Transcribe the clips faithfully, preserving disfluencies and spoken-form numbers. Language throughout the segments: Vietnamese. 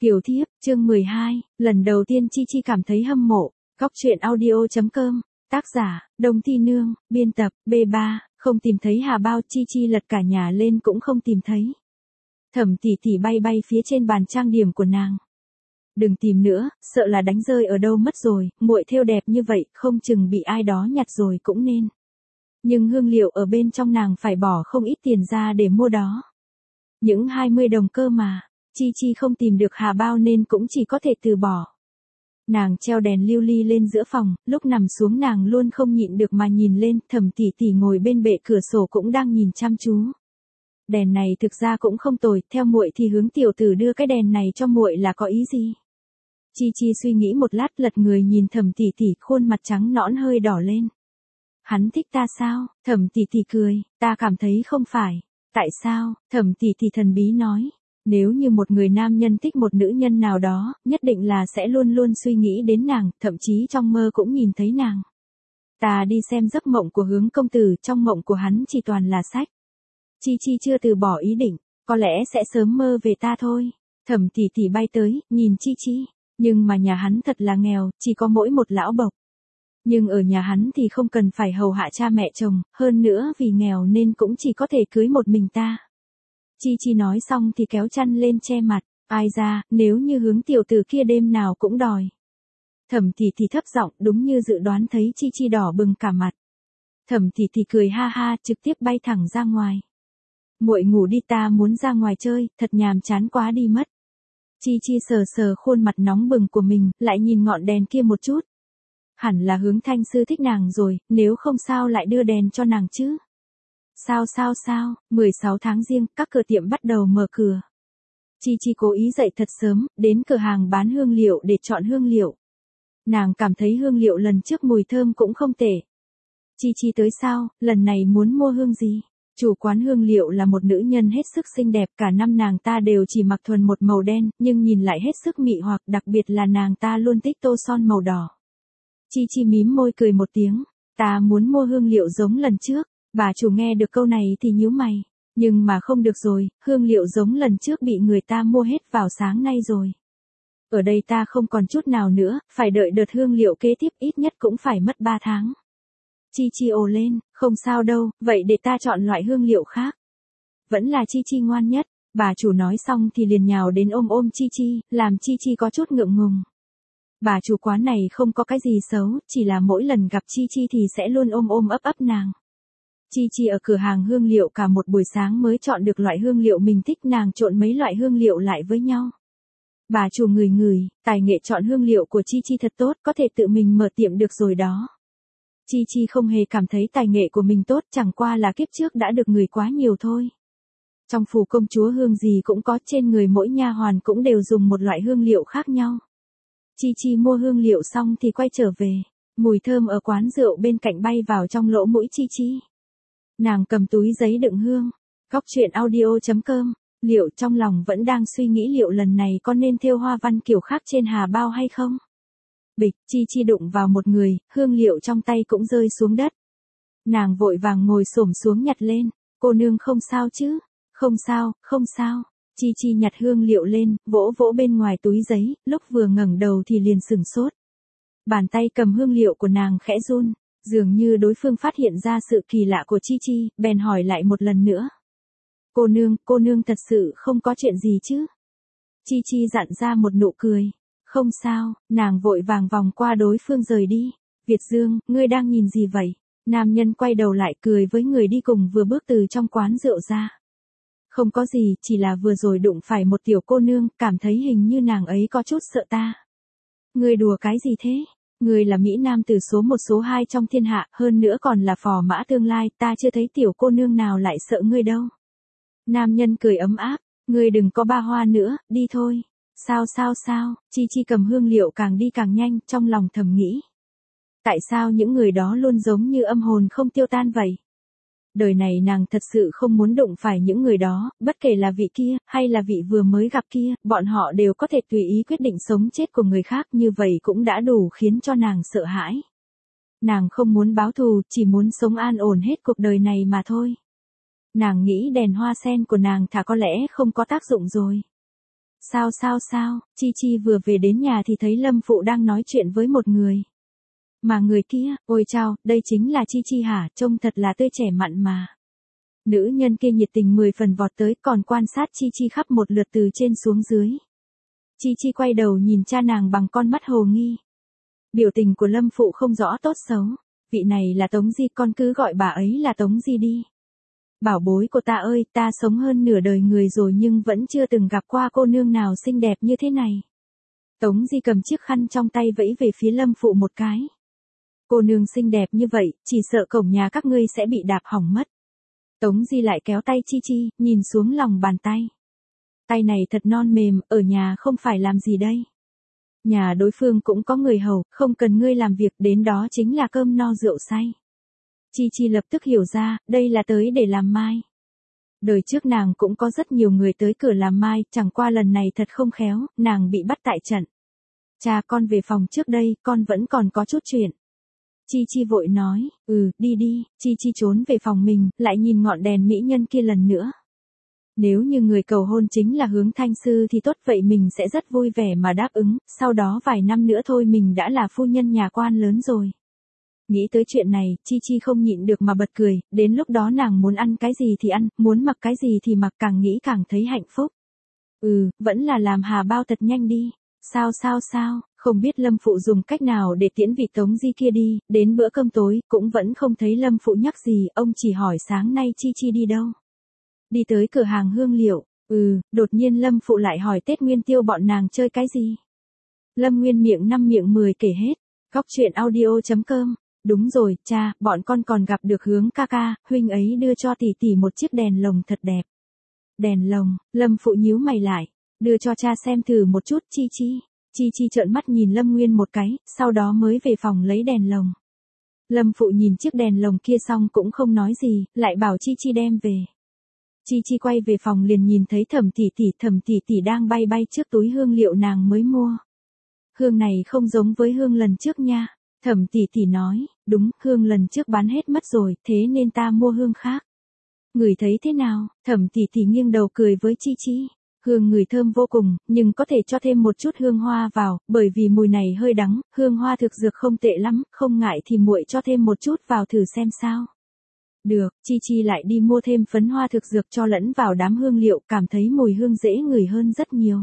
Kiều thiếp, chương mười hai, lần đầu tiên Chi Chi cảm thấy hâm mộ. Góc truyện audio chấm com, tác giả, Đông Thi Nương, biên tập, B ba, không tìm thấy Hà Bao. Chi Chi lật cả nhà lên cũng không tìm thấy. Thẩm tỷ tỷ bay bay phía trên bàn trang điểm của nàng. Đừng tìm nữa, sợ là đánh rơi ở đâu mất rồi, muội thêu đẹp như vậy, không chừng bị ai đó nhặt rồi cũng nên. Nhưng hương liệu ở bên trong nàng phải bỏ không ít tiền ra để mua đó. Những hai mươi đồng cơ mà. Chi Chi không tìm được Hà Bao nên cũng chỉ có thể từ bỏ. Nàng treo đèn lưu ly lên giữa phòng, lúc nằm xuống nàng luôn không nhịn được mà nhìn lên. Thẩm tỷ tỷ ngồi bên bệ cửa sổ cũng đang nhìn chăm chú. Đèn này thực ra cũng không tồi, theo muội thì hướng tiểu tử đưa cái đèn này cho muội là có ý gì? Chi Chi suy nghĩ một lát, lật người nhìn Thẩm tỷ tỷ, khuôn mặt trắng nõn hơi đỏ lên. Hắn thích ta sao? Thẩm tỷ tỷ cười, ta cảm thấy không phải. Tại sao? Thẩm tỷ tỷ thần bí nói. Nếu như một người nam nhân thích một nữ nhân nào đó, nhất định là sẽ luôn luôn suy nghĩ đến nàng, thậm chí trong mơ cũng nhìn thấy nàng. Ta đi xem giấc mộng của Hướng công tử, trong mộng của hắn chỉ toàn là sách. Chi Chi chưa từ bỏ ý định, có lẽ sẽ sớm mơ về ta thôi. Thẩm tỷ tỷ bay tới, nhìn Chi Chi, nhưng mà nhà hắn thật là nghèo, chỉ có mỗi một lão bộc. Nhưng ở nhà hắn thì không cần phải hầu hạ cha mẹ chồng, hơn nữa vì nghèo nên cũng chỉ có thể cưới một mình ta. Chi Chi nói xong thì kéo chăn lên che mặt, ai ra, nếu như Hướng tiểu tử kia đêm nào cũng đòi. Thẩm tỷ tỷ thấp giọng, đúng như dự đoán, thấy Chi Chi đỏ bừng cả mặt. Thẩm tỷ tỷ cười ha ha, trực tiếp bay thẳng ra ngoài. Muội ngủ đi, ta muốn ra ngoài chơi, thật nhàm chán quá đi mất. Chi Chi sờ sờ khuôn mặt nóng bừng của mình, lại nhìn ngọn đèn kia một chút. Hẳn là Hướng thanh sư thích nàng rồi, nếu không sao lại đưa đèn cho nàng chứ. Sao sao sao, mười sáu tháng Giêng, các cửa tiệm bắt đầu mở cửa. Chi Chi cố ý dậy thật sớm, đến cửa hàng bán hương liệu để chọn hương liệu. Nàng cảm thấy hương liệu lần trước mùi thơm cũng không tệ. Chi Chi tới sao, lần này muốn mua hương gì? Chủ quán hương liệu là một nữ nhân hết sức xinh đẹp, cả năm nàng ta đều chỉ mặc thuần một màu đen, nhưng nhìn lại hết sức mị hoặc, đặc biệt là nàng ta luôn thích tô son màu đỏ. Chi Chi mím môi cười một tiếng, ta muốn mua hương liệu giống lần trước. Bà chủ nghe được câu này thì nhíu mày, nhưng mà không được rồi, hương liệu giống lần trước bị người ta mua hết vào sáng nay rồi. Ở đây ta không còn chút nào nữa, phải đợi đợt hương liệu kế tiếp ít nhất cũng phải mất ba tháng. Chi Chi ồ lên, không sao đâu, vậy để ta chọn loại hương liệu khác. Vẫn là Chi Chi ngoan nhất, bà chủ nói xong thì liền nhào đến ôm ôm Chi Chi, làm Chi Chi có chút ngượng ngùng. Bà chủ quán này không có cái gì xấu, chỉ là mỗi lần gặp Chi Chi thì sẽ luôn ôm ôm ấp ấp nàng. Chi Chi ở cửa hàng hương liệu cả một buổi sáng mới chọn được loại hương liệu mình thích, nàng trộn mấy loại hương liệu lại với nhau. Bà chủ ngửi ngửi, tài nghệ chọn hương liệu của Chi Chi thật tốt, có thể tự mình mở tiệm được rồi đó. Chi Chi không hề cảm thấy tài nghệ của mình tốt, chẳng qua là kiếp trước đã được người quá nhiều thôi. Trong phủ công chúa hương gì cũng có, trên người mỗi nha hoàn cũng đều dùng một loại hương liệu khác nhau. Chi Chi mua hương liệu xong thì quay trở về, mùi thơm ở quán rượu bên cạnh bay vào trong lỗ mũi Chi Chi. Nàng cầm túi giấy đựng hương. Góc truyện audio chấm com, liệu trong lòng vẫn đang suy nghĩ liệu lần này có nên thêu hoa văn kiểu khác trên Hà Bao hay không? Bịch, Chi Chi đụng vào một người, hương liệu trong tay cũng rơi xuống đất. Nàng vội vàng ngồi xổm xuống nhặt lên, cô nương không sao chứ? Không sao, không sao. Chi Chi nhặt hương liệu lên, vỗ vỗ bên ngoài túi giấy, lúc vừa ngẩng đầu thì liền sửng sốt. Bàn tay cầm hương liệu của nàng khẽ run. Dường như đối phương phát hiện ra sự kỳ lạ của Chi Chi, bèn hỏi lại một lần nữa. Cô nương, cô nương thật sự không có chuyện gì chứ? Chi Chi dặn ra một nụ cười. Không sao, nàng vội vàng vòng qua đối phương rời đi. Việt Dương, ngươi đang nhìn gì vậy? Nam nhân quay đầu lại cười với người đi cùng vừa bước từ trong quán rượu ra. Không có gì, chỉ là vừa rồi đụng phải một tiểu cô nương, cảm thấy hình như nàng ấy có chút sợ ta. Ngươi đùa cái gì thế? Người là Mỹ Nam từ số một số hai trong thiên hạ, hơn nữa còn là phò mã tương lai, ta chưa thấy tiểu cô nương nào lại sợ ngươi đâu. Nam nhân cười ấm áp, ngươi đừng có ba hoa nữa, đi thôi. Sao sao sao, Chi Chi cầm hương liệu càng đi càng nhanh, trong lòng thầm nghĩ. Tại sao những người đó luôn giống như âm hồn không tiêu tan vậy? Đời này nàng thật sự không muốn đụng phải những người đó, bất kể là vị kia, hay là vị vừa mới gặp kia, bọn họ đều có thể tùy ý quyết định sống chết của người khác, như vậy cũng đã đủ khiến cho nàng sợ hãi. Nàng không muốn báo thù, chỉ muốn sống an ổn hết cuộc đời này mà thôi. Nàng nghĩ đèn hoa sen của nàng thà có lẽ không có tác dụng rồi. Sao sao sao, Chi Chi vừa về đến nhà thì thấy Lâm Phụ đang nói chuyện với một người. Mà người kia, ôi chao, đây chính là Chi Chi hả, trông thật là tươi trẻ mặn mà. Nữ nhân kia nhiệt tình mười phần vọt tới còn quan sát Chi Chi khắp một lượt từ trên xuống dưới. Chi Chi quay đầu nhìn cha nàng bằng con mắt hồ nghi. Biểu tình của Lâm Phụ không rõ tốt xấu. Vị này là Tống Di, con cứ gọi bà ấy là Tống Di đi. Bảo bối của ta ơi, ta sống hơn nửa đời người rồi nhưng vẫn chưa từng gặp qua cô nương nào xinh đẹp như thế này. Tống Di cầm chiếc khăn trong tay vẫy về phía Lâm Phụ một cái. Cô nương xinh đẹp như vậy, chỉ sợ cổng nhà các ngươi sẽ bị đạp hỏng mất. Tống Di lại kéo tay Chi Chi, nhìn xuống lòng bàn tay. Tay này thật non mềm, ở nhà không phải làm gì đây. Nhà đối phương cũng có người hầu, không cần ngươi làm việc, đến đó chính là cơm no rượu say. Chi Chi lập tức hiểu ra, đây là tới để làm mai. Đời trước nàng cũng có rất nhiều người tới cửa làm mai, chẳng qua lần này thật không khéo, nàng bị bắt tại trận. Cha con về phòng trước đây, con vẫn còn có chút chuyện. Chi Chi vội nói, ừ, đi đi, Chi Chi trốn về phòng mình, lại nhìn ngọn đèn mỹ nhân kia lần nữa. Nếu như người cầu hôn chính là Hướng Thanh Sư thì tốt, vậy mình sẽ rất vui vẻ mà đáp ứng, sau đó vài năm nữa thôi mình đã là phu nhân nhà quan lớn rồi. Nghĩ tới chuyện này, Chi Chi không nhịn được mà bật cười, đến lúc đó nàng muốn ăn cái gì thì ăn, muốn mặc cái gì thì mặc, càng nghĩ càng thấy hạnh phúc. Ừ, vẫn là làm Hà Bao thật nhanh đi. Sao sao sao, không biết Lâm Phụ dùng cách nào để tiễn vị Tống Di kia đi, đến bữa cơm tối, cũng vẫn không thấy Lâm Phụ nhắc gì, ông chỉ hỏi sáng nay Chi Chi đi đâu. Đi tới cửa hàng hương liệu, ừ, đột nhiên Lâm Phụ lại hỏi Tết Nguyên Tiêu bọn nàng chơi cái gì. Lâm Nguyên miệng năm miệng mười kể hết, góc truyện audio chấm com. Đúng rồi, cha, bọn con còn gặp được Hướng ca ca, huynh ấy đưa cho tỷ tỷ một chiếc đèn lồng thật đẹp. Đèn lồng, Lâm Phụ nhíu mày lại, đưa cho cha xem thử một chút. Chi Chi. Chi Chi trợn mắt nhìn Lâm Nguyên một cái, sau đó mới về phòng lấy đèn lồng. Lâm Phụ nhìn chiếc đèn lồng kia xong cũng không nói gì, lại bảo Chi Chi đem về. Chi Chi quay về phòng liền nhìn thấy Thẩm tỷ tỷ, Thẩm tỷ tỷ đang bay bay trước túi hương liệu nàng mới mua. Hương này không giống với hương lần trước nha. Thẩm tỷ tỷ nói, đúng, hương lần trước bán hết mất rồi, thế nên ta mua hương khác. Ngửi thấy thế nào? Thẩm tỷ tỷ nghiêng đầu cười với Chi Chi. Hương ngửi thơm vô cùng, nhưng có thể cho thêm một chút hương hoa vào, bởi vì mùi này hơi đắng, hương hoa thực dược không tệ lắm, không ngại thì muội cho thêm một chút vào thử xem sao. Được, Chi Chi lại đi mua thêm phấn hoa thực dược cho lẫn vào đám hương liệu, cảm thấy mùi hương dễ ngửi hơn rất nhiều.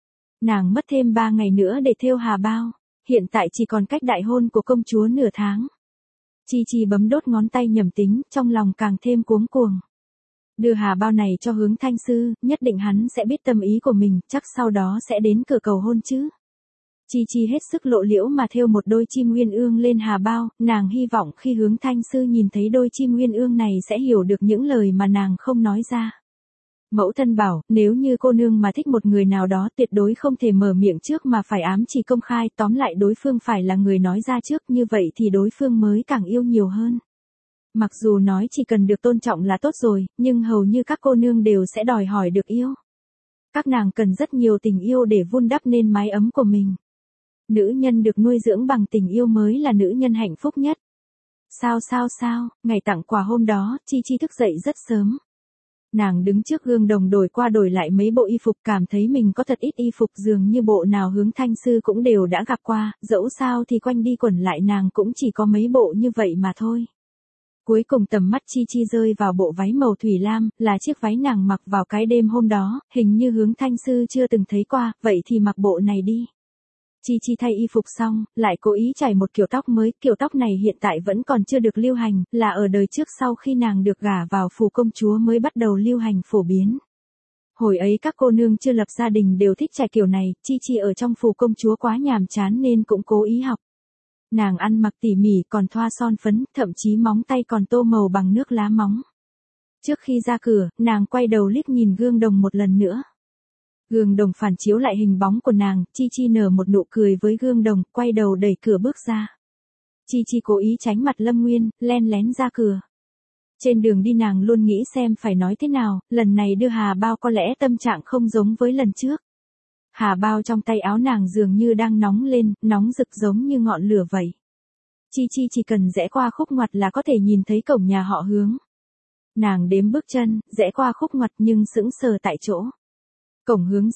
Nàng mất thêm ba ngày nữa để thêu Hà Bao. Hiện tại chỉ còn cách đại hôn của công chúa nửa tháng. Chi Chi bấm đốt ngón tay nhẩm tính, trong lòng càng thêm cuống cuồng. Đưa Hà Bao này cho Hướng Thanh Sư, nhất định hắn sẽ biết tâm ý của mình, chắc sau đó sẽ đến cửa cầu hôn chứ. Chi Chi hết sức lộ liễu mà thêu một đôi chim uyên ương lên Hà Bao, nàng hy vọng khi Hướng Thanh Sư nhìn thấy đôi chim uyên ương này sẽ hiểu được những lời mà nàng không nói ra. Mẫu thân bảo, nếu như cô nương mà thích một người nào đó tuyệt đối không thể mở miệng trước mà phải ám chỉ công khai, tóm lại đối phương phải là người nói ra trước, như vậy thì đối phương mới càng yêu nhiều hơn. Mặc dù nói chỉ cần được tôn trọng là tốt rồi, nhưng hầu như các cô nương đều sẽ đòi hỏi được yêu. Các nàng cần rất nhiều tình yêu để vun đắp nên mái ấm của mình. Nữ nhân được nuôi dưỡng bằng tình yêu mới là nữ nhân hạnh phúc nhất. Sao sao sao, ngày tặng quà hôm đó, Chi Chi thức dậy rất sớm. Nàng đứng trước gương đồng đổi qua đổi lại mấy bộ y phục, cảm thấy mình có thật ít y phục, dường như bộ nào Hướng Thanh Sư cũng đều đã gặp qua, dẫu sao thì quanh đi quẩn lại nàng cũng chỉ có mấy bộ như vậy mà thôi. Cuối cùng tầm mắt Chi Chi rơi vào bộ váy màu thủy lam, là chiếc váy nàng mặc vào cái đêm hôm đó, hình như Hướng Thanh Sư chưa từng thấy qua, vậy thì mặc bộ này đi. Chi Chi thay y phục xong, lại cố ý chải một kiểu tóc mới, kiểu tóc này hiện tại vẫn còn chưa được lưu hành, là ở đời trước sau khi nàng được gả vào phủ công chúa mới bắt đầu lưu hành phổ biến. Hồi ấy các cô nương chưa lập gia đình đều thích chải kiểu này, Chi Chi ở trong phủ công chúa quá nhàm chán nên cũng cố ý học. Nàng ăn mặc tỉ mỉ còn thoa son phấn, thậm chí móng tay còn tô màu bằng nước lá móng. Trước khi ra cửa, nàng quay đầu liếc nhìn gương đồng một lần nữa. Gương đồng phản chiếu lại hình bóng của nàng, Chi Chi nở một nụ cười với gương đồng, quay đầu đẩy cửa bước ra. Chi Chi cố ý tránh mặt Lâm Nguyên, len lén ra cửa. Trên đường đi nàng luôn nghĩ xem phải nói thế nào, lần này đưa Hà Bao có lẽ tâm trạng không giống với lần trước. Hà Bao trong tay áo nàng dường như đang nóng lên, nóng rực giống như ngọn lửa vậy. Chi Chi chỉ cần rẽ qua khúc ngoặt là có thể nhìn thấy cổng nhà họ Hướng. Nàng đếm bước chân, rẽ qua khúc ngoặt nhưng sững sờ tại chỗ. Cổng Hướng ra,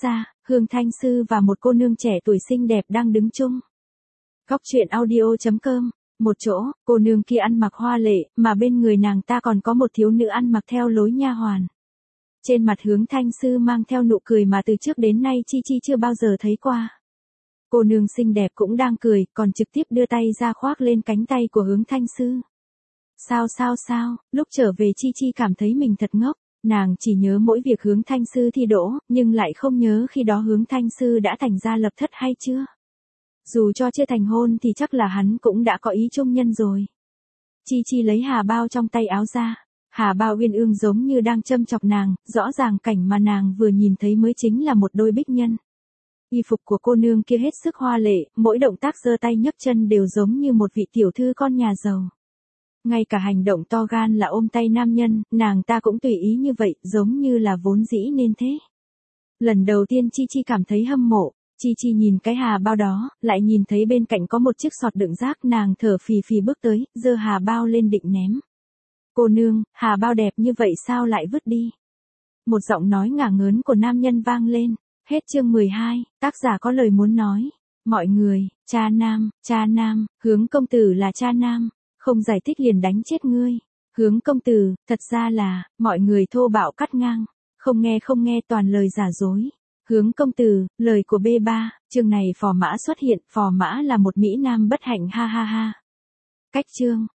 Hương Thanh Sư và một cô nương trẻ tuổi xinh đẹp đang đứng chung. Góc truyện audio.com. Một chỗ, cô nương kia ăn mặc hoa lệ, mà bên người nàng ta còn có một thiếu nữ ăn mặc theo lối nha hoàn. Trên mặt Hướng Thanh Sư mang theo nụ cười mà từ trước đến nay Chi Chi chưa bao giờ thấy qua. Cô nương xinh đẹp cũng đang cười, còn trực tiếp đưa tay ra khoác lên cánh tay của Hướng Thanh Sư. Sao sao sao, lúc trở về Chi Chi cảm thấy mình thật ngốc, nàng chỉ nhớ mỗi việc Hướng Thanh Sư thi đỗ, nhưng lại không nhớ khi đó Hướng Thanh Sư đã thành gia lập thất hay chưa. Dù cho chưa thành hôn thì chắc là hắn cũng đã có ý chung nhân rồi. Chi Chi lấy hà bao trong tay áo ra. Hà bao uyên ương giống như đang châm chọc nàng, rõ ràng cảnh mà nàng vừa nhìn thấy mới chính là một đôi bích nhân. Y phục của cô nương kia hết sức hoa lệ, mỗi động tác giơ tay nhấc chân đều giống như một vị tiểu thư con nhà giàu. Ngay cả hành động to gan là ôm tay nam nhân, nàng ta cũng tùy ý như vậy, giống như là vốn dĩ nên thế. Lần đầu tiên Chi Chi cảm thấy hâm mộ. Chi Chi nhìn cái hà bao đó, lại nhìn thấy bên cạnh có một chiếc sọt đựng rác, nàng thở phì phì bước tới, giơ hà bao lên định ném. Cô nương, hà bao đẹp như vậy sao lại vứt đi? Một giọng nói ngả ngớn của nam nhân vang lên. Hết chương mười hai, tác giả có lời muốn nói. Mọi người, cha nam, cha nam, Hướng công tử là cha nam, không giải thích liền đánh chết ngươi. Hướng công tử, thật ra là, mọi người thô bạo cắt ngang, không nghe không nghe toàn lời giả dối. Hướng công tử, lời của bê ba, chương này phò mã xuất hiện, phò mã là một mỹ nam bất hạnh ha ha ha. Cách chương,